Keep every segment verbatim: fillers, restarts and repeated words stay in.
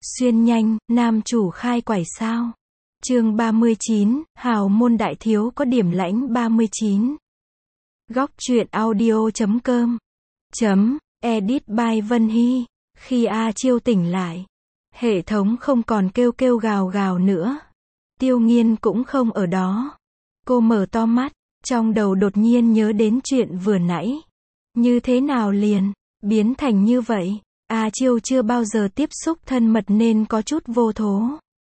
Xuyên nhanh, nam chủ khai quải sao? Chương ba mươi chín, hào môn đại thiếu có điểm lãnh ba mươi chín. Góc truyện audio chấm com chấm edit by Vân Hy. Khi A Chiêu tỉnh lại, hệ thống không còn kêu kêu gào gào nữa. Tiêu Nghiên cũng không ở đó. Cô mở to mắt, trong đầu đột nhiên nhớ đến chuyện vừa nãy. Như thế nào liền biến thành như vậy? A Chiêu chưa bao giờ tiếp xúc thân mật nên có chút vô thố.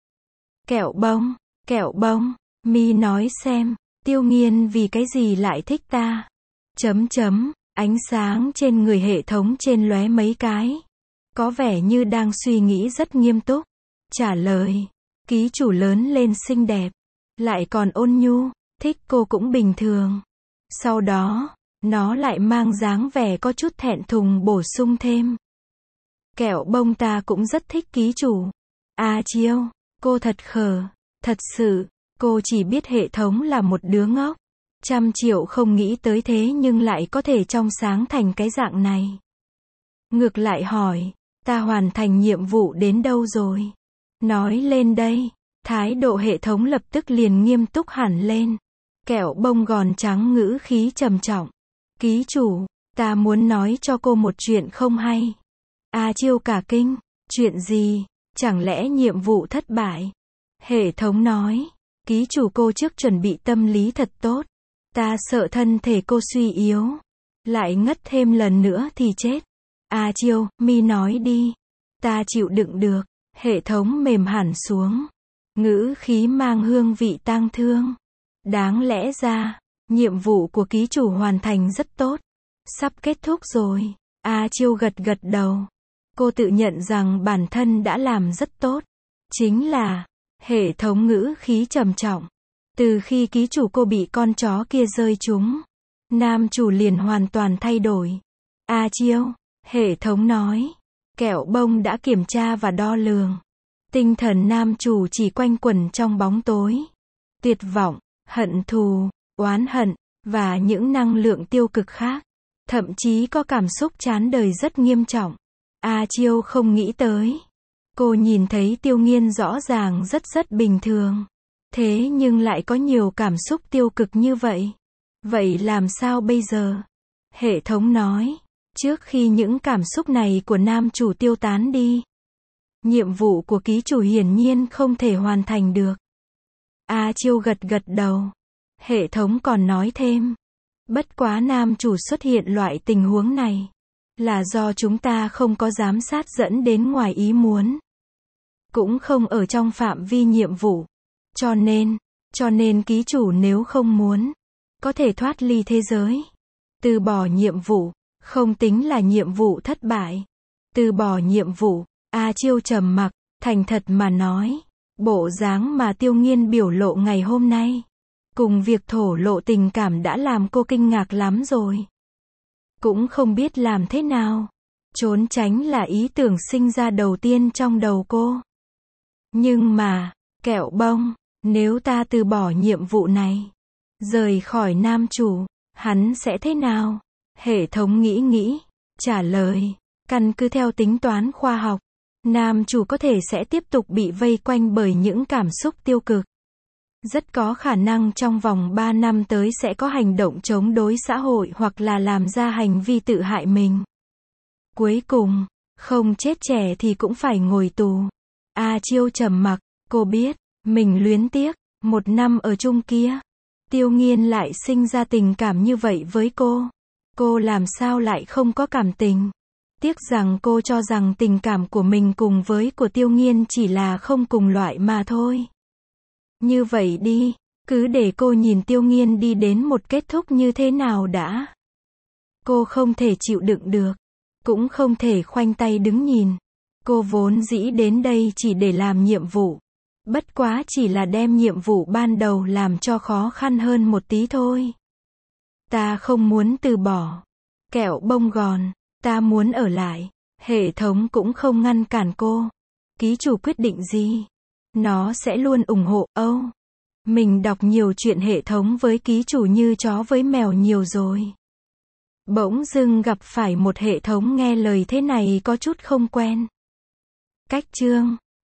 Kẹo bông, kẹo bông, mi nói xem, Tiêu Nghiên vì cái gì lại thích ta? Chấm chấm, ánh sáng trên người hệ thống trên lóe mấy cái. Có vẻ như đang suy nghĩ rất nghiêm túc. Trả lời, ký chủ lớn lên xinh đẹp, lại còn ôn nhu, thích cô cũng bình thường. Sau đó, nó lại mang dáng vẻ có chút thẹn thùng bổ sung thêm. Kẹo bông ta cũng rất thích ký chủ. A Chiêu, cô thật khờ, thật sự, cô chỉ biết hệ thống là một đứa ngốc. Trăm triệu không nghĩ tới thế nhưng lại có thể trong sáng thành cái dạng này. Ngược lại hỏi, ta hoàn thành nhiệm vụ đến đâu rồi? Nói lên đây, thái độ hệ thống lập tức liền nghiêm túc hẳn lên. Kẹo bông gòn trắng ngữ khí trầm trọng. Ký chủ, ta muốn nói cho cô một chuyện không hay. A Chiêu cả kinh, chuyện gì? Chẳng lẽ nhiệm vụ thất bại? Hệ thống nói, ký chủ cô trước chuẩn bị tâm lý thật tốt. Ta sợ thân thể cô suy yếu, lại ngất thêm lần nữa thì chết. A Chiêu, mi nói đi. Ta chịu đựng được. Hệ thống mềm hẳn xuống. Ngữ khí mang hương vị tang thương. Đáng lẽ ra, nhiệm vụ của ký chủ hoàn thành rất tốt. Sắp kết thúc rồi. A Chiêu gật gật đầu. Cô tự nhận rằng bản thân đã làm rất tốt. Chính là, hệ thống ngữ khí trầm trọng. Từ khi ký chủ cô bị con chó kia rơi trúng, nam chủ liền hoàn toàn thay đổi. A Chiêu, hệ thống nói, kẹo bông đã kiểm tra và đo lường. Tinh thần nam chủ chỉ quanh quẩn trong bóng tối. Tuyệt vọng, hận thù, oán hận, và những năng lượng tiêu cực khác. Thậm chí có cảm xúc chán đời rất nghiêm trọng. A Chiêu không nghĩ tới. Cô nhìn thấy Tiêu Nghiên rõ ràng rất rất bình thường. Thế nhưng lại có nhiều cảm xúc tiêu cực như vậy. Vậy làm sao bây giờ? Hệ thống nói, trước khi những cảm xúc này của nam chủ tiêu tán đi, nhiệm vụ của ký chủ hiển nhiên không thể hoàn thành được. A Chiêu gật gật đầu. Hệ thống còn nói thêm, bất quá nam chủ xuất hiện loại tình huống này, là do chúng ta không có giám sát dẫn đến ngoài ý muốn. Cũng không ở trong phạm vi nhiệm vụ. Cho nên, cho nên ký chủ nếu không muốn, có thể thoát ly thế giới. Từ bỏ nhiệm vụ, không tính là nhiệm vụ thất bại. Từ bỏ nhiệm vụ, A Chiêu trầm mặc, thành thật mà nói. Bộ dáng mà Tiêu Nghiên biểu lộ ngày hôm nay, cùng việc thổ lộ tình cảm đã làm cô kinh ngạc lắm rồi. Cũng không biết làm thế nào. Trốn tránh là ý tưởng sinh ra đầu tiên trong đầu cô. Nhưng mà, kẹo bông, nếu ta từ bỏ nhiệm vụ này, rời khỏi nam chủ, hắn sẽ thế nào? Hệ thống nghĩ nghĩ, trả lời, căn cứ theo tính toán khoa học, nam chủ có thể sẽ tiếp tục bị vây quanh bởi những cảm xúc tiêu cực. Rất có khả năng trong vòng ba năm tới sẽ có hành động chống đối xã hội hoặc là làm ra hành vi tự hại mình. Cuối cùng, không chết trẻ thì cũng phải ngồi tù. A Chiêu trầm mặc, cô biết, mình luyến tiếc, một năm ở chung kia, Tiêu Nghiên lại sinh ra tình cảm như vậy với cô. Cô làm sao lại không có cảm tình? Tiếc rằng cô cho rằng tình cảm của mình cùng với của Tiêu Nghiên chỉ là không cùng loại mà thôi. Như vậy đi, cứ để cô nhìn Tiêu Nghiên đi đến một kết thúc như thế nào đã. Cô không thể chịu đựng được, cũng không thể khoanh tay đứng nhìn. Cô vốn dĩ đến đây chỉ để làm nhiệm vụ. Bất quá chỉ là đem nhiệm vụ ban đầu làm cho khó khăn hơn một tí thôi. Ta không muốn từ bỏ. Kẹo bông gòn, ta muốn ở lại. Hệ thống cũng không ngăn cản cô. Ký chủ quyết định gì? Nó sẽ luôn ủng hộ. Âu, mình đọc nhiều chuyện hệ thống với ký chủ như chó với mèo nhiều rồi. Bỗng dưng gặp phải một hệ thống nghe lời thế này có chút không quen. Cách chương